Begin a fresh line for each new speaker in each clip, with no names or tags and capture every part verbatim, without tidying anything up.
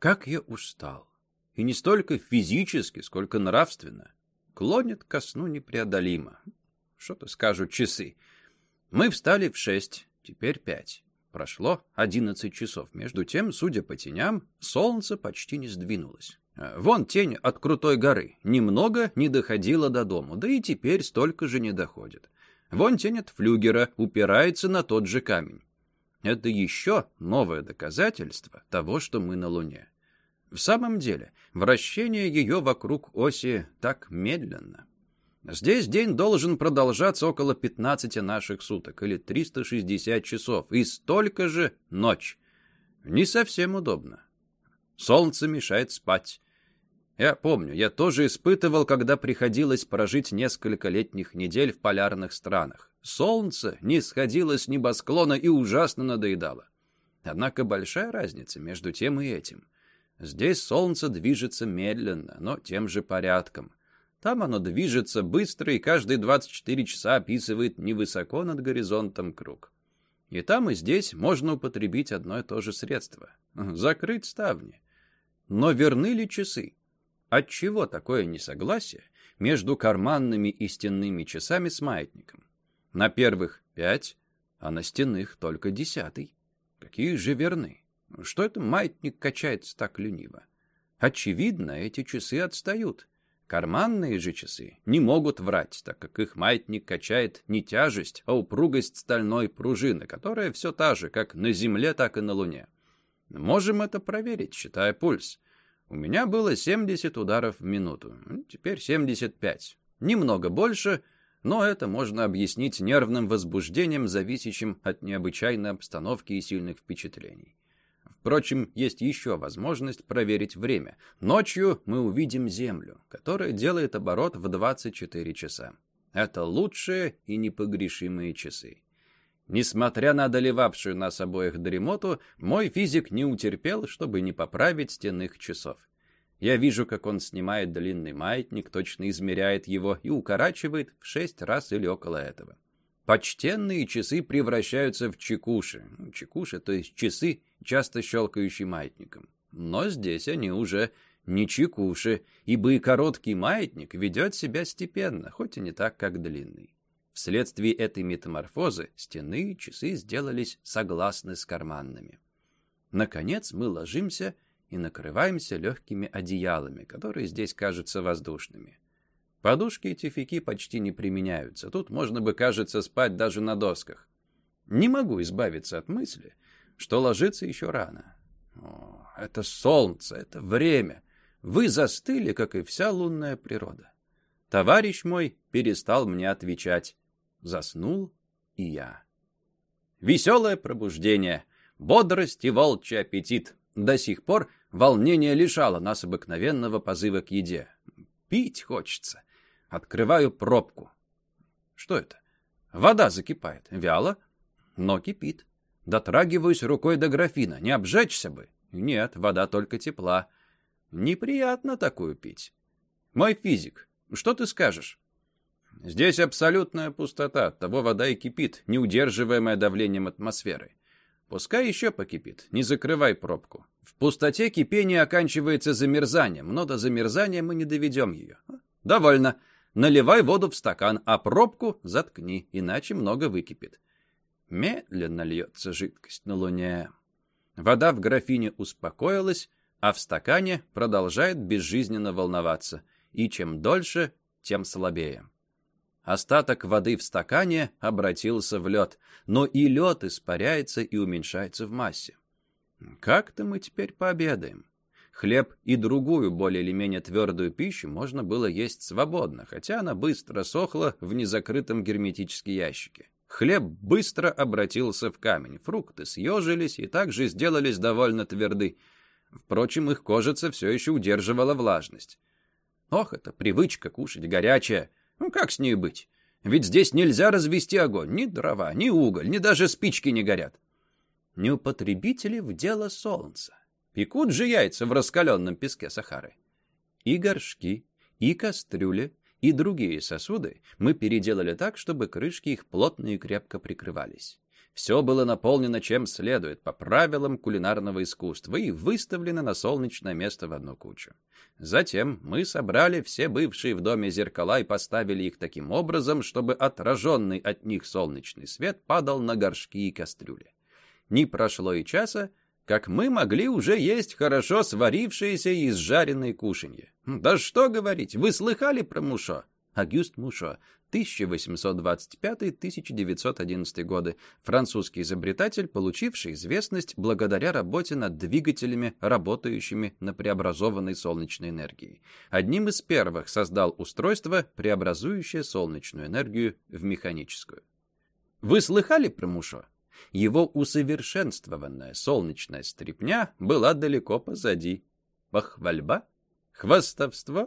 Как я устал! И не столько физически, сколько нравственно. Клонит ко сну непреодолимо. Что-то скажут часы. Мы встали в шесть, теперь пять. Прошло одиннадцать часов. Между тем, судя по теням, солнце почти не сдвинулось. Вон тень от крутой горы. Немного не доходила до дому, да и теперь столько же не доходит. Вон тень от флюгера упирается на тот же камень. Это еще новое доказательство того, что мы на Луне. В самом деле, вращение ее вокруг оси так медленно. Здесь день должен продолжаться около пятнадцати наших суток, или триста шестьдесят часов, и столько же ночь. Не совсем удобно. Солнце мешает спать. Я помню, я тоже испытывал, когда приходилось прожить несколько летних недель в полярных странах. Солнце не сходило с небосклона и ужасно надоедало. Однако большая разница между тем и этим. Здесь солнце движется медленно, но тем же порядком. Там оно движется быстро и каждые двадцать четыре часа описывает невысоко над горизонтом круг. И там, и здесь можно употребить одно и то же средство — закрыть ставни. Но верны ли часы? Отчего такое несогласие между карманными и стенными часами с маятником? На первых пять, а на стенных только десятый. Какие же верны? Что это маятник качается так лениво? Очевидно, эти часы отстают. Карманные же часы не могут врать, так как их маятник качает не тяжесть, а упругость стальной пружины, которая все та же, как на Земле, так и на Луне. Можем это проверить, считая пульс. У меня было семьдесят ударов в минуту, теперь семьдесят пять. Немного больше, но это можно объяснить нервным возбуждением, зависящим от необычайной обстановки и сильных впечатлений. Впрочем, есть еще возможность проверить время. Ночью мы увидим Землю, которая делает оборот в двадцать четыре часа. Это лучшие и непогрешимые часы. Несмотря на одолевавшую нас обоих дремоту, мой физик не утерпел, чтобы не поправить стенных часов. Я вижу, как он снимает длинный маятник, точно измеряет его и укорачивает в шесть раз или около этого. Почтенные часы превращаются в чекуши. Чекуши, то есть часы, часто щелкающие маятником. Но здесь они уже не чекуши, ибо и короткий маятник ведет себя степенно, хоть и не так, как длинный. Вследствие этой метаморфозы стенные часы сделались согласны с карманными. Наконец мы ложимся и накрываемся легкими одеялами, которые здесь кажутся воздушными. Подушки и тюфяки почти не применяются. Тут можно бы, кажется, спать даже на досках. Не могу избавиться от мысли, что ложиться еще рано. О, это солнце, это время. Вы застыли, как и вся лунная природа. Товарищ мой перестал мне отвечать. Заснул и я. Веселое пробуждение, бодрость и волчий аппетит. До сих пор волнение лишало нас обыкновенного позыва к еде. Пить хочется. Открываю пробку. Что это? Вода закипает. Вяло, но кипит. Дотрагиваюсь рукой до графина. Не обжечься бы. Нет, вода только тепла. Неприятно такую пить. Мой физик, что ты скажешь? Здесь абсолютная пустота, оттого вода и кипит, не удерживаемая давлением атмосферы. Пускай еще покипит, не закрывай пробку. В пустоте кипение оканчивается замерзанием, но до замерзания мы не доведем ее. Довольно. Наливай воду в стакан, а пробку заткни, иначе много выкипит. Медленно льется жидкость на Луне. Вода в графине успокоилась, а в стакане продолжает безжизненно волноваться. И чем дольше, тем слабее. Остаток воды в стакане обратился в лед, но и лед испаряется и уменьшается в массе. Как-то мы теперь пообедаем. Хлеб и другую, более или менее твердую пищу можно было есть свободно, хотя она быстро сохла в незакрытом герметическом ящике. Хлеб быстро обратился в камень, фрукты съежились и также сделались довольно тверды. Впрочем, их кожица все еще удерживала влажность. Ох, это привычка кушать горячее. Ну, как с ней быть? Ведь здесь нельзя развести огонь. Ни дрова, ни уголь, ни даже спички не горят. Не употребите ли в дело солнца? Пекут же яйца в раскаленном песке Сахары. И горшки, и кастрюли, и другие сосуды мы переделали так, чтобы крышки их плотно и крепко прикрывались. Все было наполнено чем следует, по правилам кулинарного искусства, и выставлено на солнечное место в одну кучу. Затем мы собрали все бывшие в доме зеркала и поставили их таким образом, чтобы отраженный от них солнечный свет падал на горшки и кастрюли. Не прошло и часа, как мы могли уже есть хорошо сварившиеся и изжаренные кушанья. Да что говорить, вы слыхали про Мушо? Агюст Мушо, тысяча восемьсот двадцать пятый — тысяча девятьсот одиннадцатый годы, французский изобретатель, получивший известность благодаря работе над двигателями, работающими на преобразованной солнечной энергии. Одним из первых создал устройство, преобразующее солнечную энергию в механическую. Вы слыхали про Мушо? Его усовершенствованная солнечная стряпня была далеко позади. Похвальба? Хвастовство?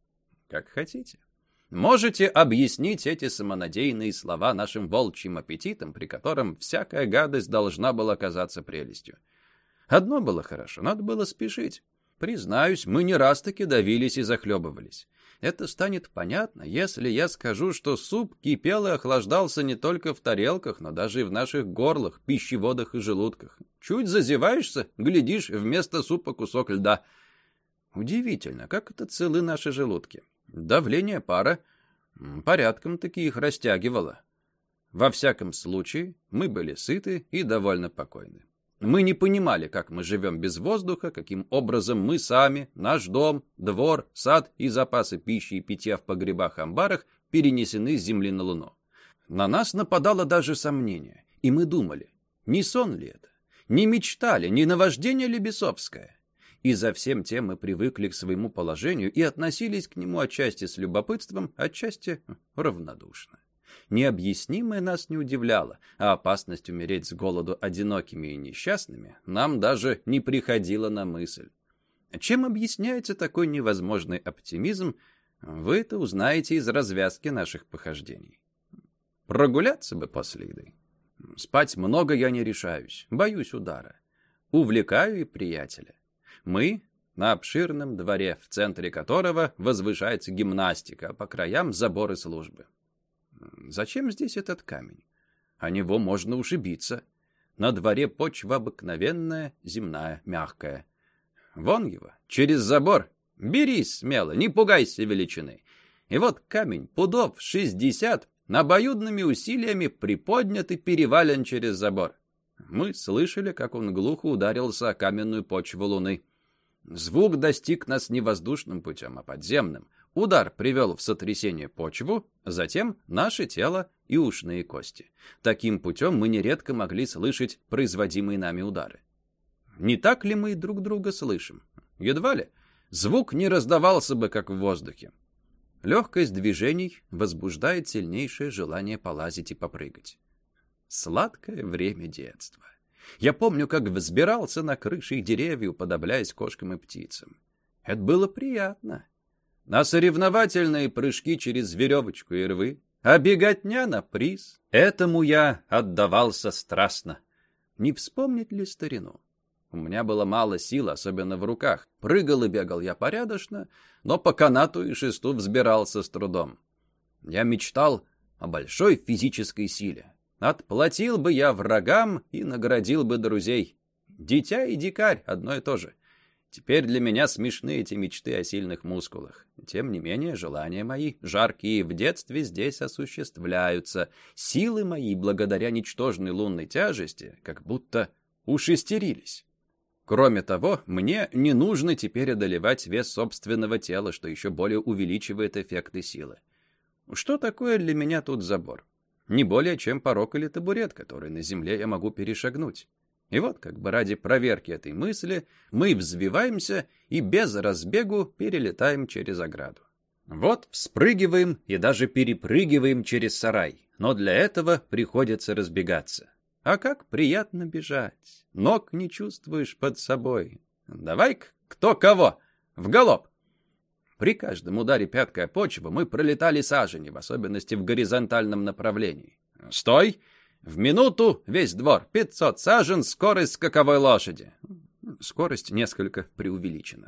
Как хотите. Можете объяснить эти самонадеянные слова нашим волчьим аппетитом, при котором всякая гадость должна была казаться прелестью. Одно было хорошо, надо было спешить. Признаюсь, мы не раз-таки давились и захлебывались. Это станет понятно, если я скажу, что суп кипел и охлаждался не только в тарелках, но даже и в наших горлах, пищеводах и желудках. Чуть зазеваешься, глядишь, вместо супа кусок льда. Удивительно, как это целы наши желудки. Давление пара порядком-таки их растягивало. Во всяком случае, мы были сыты и довольно покойны. Мы не понимали, как мы живем без воздуха, каким образом мы сами, наш дом, двор, сад и запасы пищи и питья в погребах-амбарах перенесены с Земли на Луну. На нас нападало даже сомнение, и мы думали, не сон ли это, не мечта ли, не наваждение ли бесовское. И за всем тем мы привыкли к своему положению и относились к нему отчасти с любопытством, отчасти равнодушно. Необъяснимое нас не удивляло, а опасность умереть с голоду одинокими и несчастными нам даже не приходила на мысль. Чем объясняется такой невозможный оптимизм, вы это узнаете из развязки наших похождений. Прогуляться бы после еды. Спать много я не решаюсь, боюсь удара. Увлекаю и приятеля. Мы на обширном дворе, в центре которого возвышается гимнастика, а по краям заборы службы. Зачем здесь этот камень? О него можно ушибиться. На дворе почва обыкновенная, земная, мягкая. Вон его, через забор. Берись смело, не пугайся величины. И вот камень, пудов шестьдесят, обоюдными усилиями приподнят и перевален через забор. Мы слышали, как он глухо ударился о каменную почву Луны. Звук достиг нас не воздушным путем, а подземным. Удар привел в сотрясение почву, затем наше тело и ушные кости. Таким путем мы нередко могли слышать производимые нами удары. Не так ли мы друг друга слышим? Едва ли. Звук не раздавался бы, как в воздухе. Легкость движений возбуждает сильнейшее желание полазить и попрыгать. Сладкое время детства. Я помню, как взбирался на крыши деревьев, уподобляясь кошкам и птицам. Это было приятно. На соревновательные прыжки через веревочку и рвы, а беготня на приз. Этому я отдавался страстно. Не вспомнить ли старину? У меня было мало сил, особенно в руках. Прыгал и бегал я порядочно, но по канату и шесту взбирался с трудом. Я мечтал о большой физической силе. Отплатил бы я врагам и наградил бы друзей. Дитя и дикарь — одно и то же. Теперь для меня смешны эти мечты о сильных мускулах. Тем не менее, желания мои, жаркие в детстве, здесь осуществляются. Силы мои, благодаря ничтожной лунной тяжести, как будто ушестерились. Кроме того, мне не нужно теперь одолевать вес собственного тела, что еще более увеличивает эффекты силы. Что такое для меня тут забор? Не более чем порог или табурет, который на земле я могу перешагнуть. И вот, как бы ради проверки этой мысли, мы взвиваемся и без разбегу перелетаем через ограду. Вот вспрыгиваем и даже перепрыгиваем через сарай, но для этого приходится разбегаться. А как приятно бежать! Ног не чувствуешь под собой. Давай-ка кто кого! В галоп! При каждом ударе пяткой о почву мы пролетали сажени, в особенности в горизонтальном направлении. Стой! В минуту весь двор, пятьсот сажен, скорость скаковой лошади. Скорость несколько преувеличена.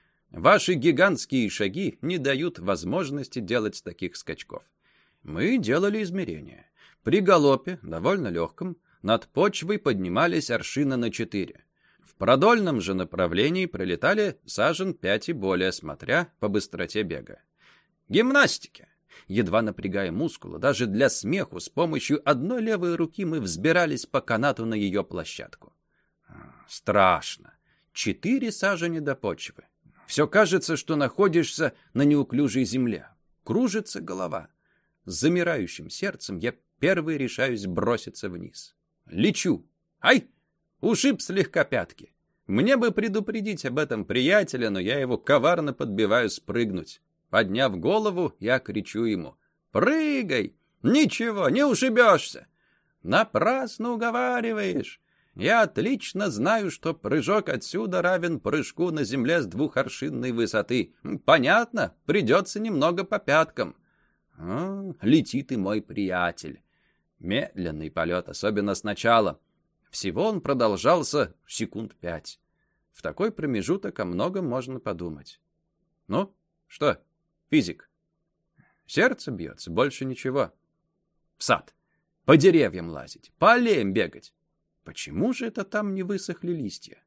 Ваши гигантские шаги не дают возможности делать таких скачков. Мы делали измерения. При галопе, довольно легком, над почвой поднимались аршина на четыре. В продольном же направлении пролетали сажен пять и более, смотря по быстроте бега. Гимнастики! Едва напрягая мускулы, даже для смеху, с помощью одной левой руки мы взбирались по канату на ее площадку. Страшно. Четыре сажени до почвы. Все кажется, что находишься на неуклюжей земле. Кружится голова. С замирающим сердцем я первый решаюсь броситься вниз. Лечу. Ай! Ушиб слегка пятки. Мне бы предупредить об этом приятеля, но я его коварно подбиваю спрыгнуть. Подняв голову, я кричу ему: «Прыгай! Ничего, не ушибешься!» «Напрасно уговариваешь! Я отлично знаю, что прыжок отсюда равен прыжку на земле с двухаршинной высоты. Понятно, придется немного по пяткам». О, летит и мой приятель. Медленный полет, особенно сначала. Всего он продолжался секунд пять. В такой промежуток о многом можно подумать. Ну, что, физик? Сердце бьется, больше ничего. В сад, по деревьям лазить, по аллеям бегать. Почему же это там не высохли листья?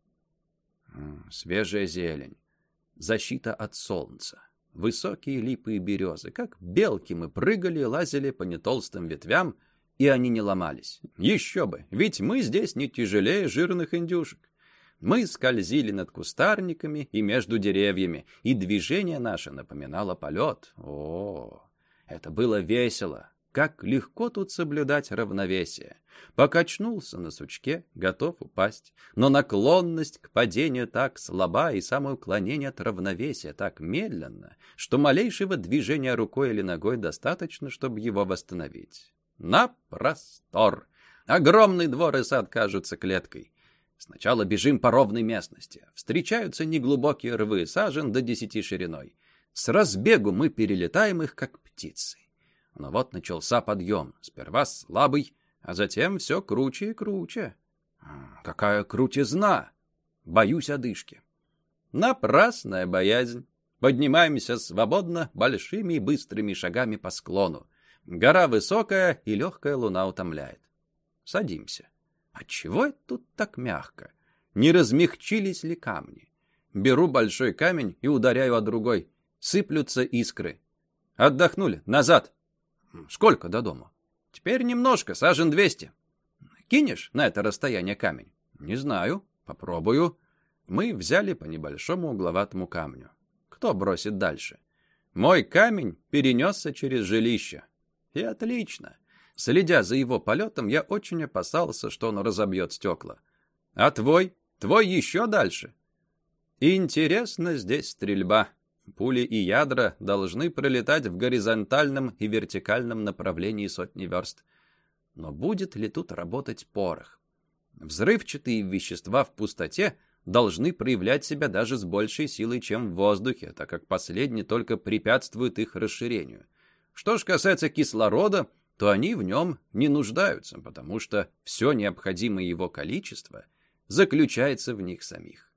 Свежая зелень, защита от солнца, высокие липы и березы. Как белки мы прыгали и лазили по нетолстым ветвям, и они не ломались. Еще бы, ведь мы здесь не тяжелее жирных индюшек. Мы скользили над кустарниками и между деревьями, и движение наше напоминало полет. О, это было весело. Как легко тут соблюдать равновесие. Покачнулся на сучке, готов упасть. Но наклонность к падению так слаба, и самое уклонение от равновесия так медленно, что малейшего движения рукой или ногой достаточно, чтобы его восстановить. На простор! Огромный двор и сад кажутся клеткой. Сначала бежим по ровной местности. Встречаются неглубокие рвы, сажен до десяти шириной. С разбегу мы перелетаем их, как птицы. Но вот начался подъем. Сперва слабый, а затем все круче и круче. Какая крутизна! Боюсь одышки. Напрасная боязнь. Поднимаемся свободно, большими и быстрыми шагами по склону. Гора высокая, и легкая луна утомляет. Садимся. Отчего это тут так мягко? Не размягчились ли камни? Беру большой камень и ударяю о другой. Сыплются искры. Отдохнули. Назад. Сколько до дома? Теперь немножко, сажен двести. Кинешь на это расстояние камень? Не знаю. Попробую. Мы взяли по небольшому угловатому камню. Кто бросит дальше? Мой камень перенесся через жилище. И отлично. Следя за его полетом, я очень опасался, что он разобьет стекла. А твой? Твой еще дальше? Интересно здесь стрельба. Пули и ядра должны пролетать в горизонтальном и вертикальном направлении сотни верст. Но будет ли тут работать порох? Взрывчатые вещества в пустоте должны проявлять себя даже с большей силой, чем в воздухе, так как последний только препятствует их расширению. Что ж касается кислорода, то они в нем не нуждаются, потому что все необходимое его количество заключается в них самих.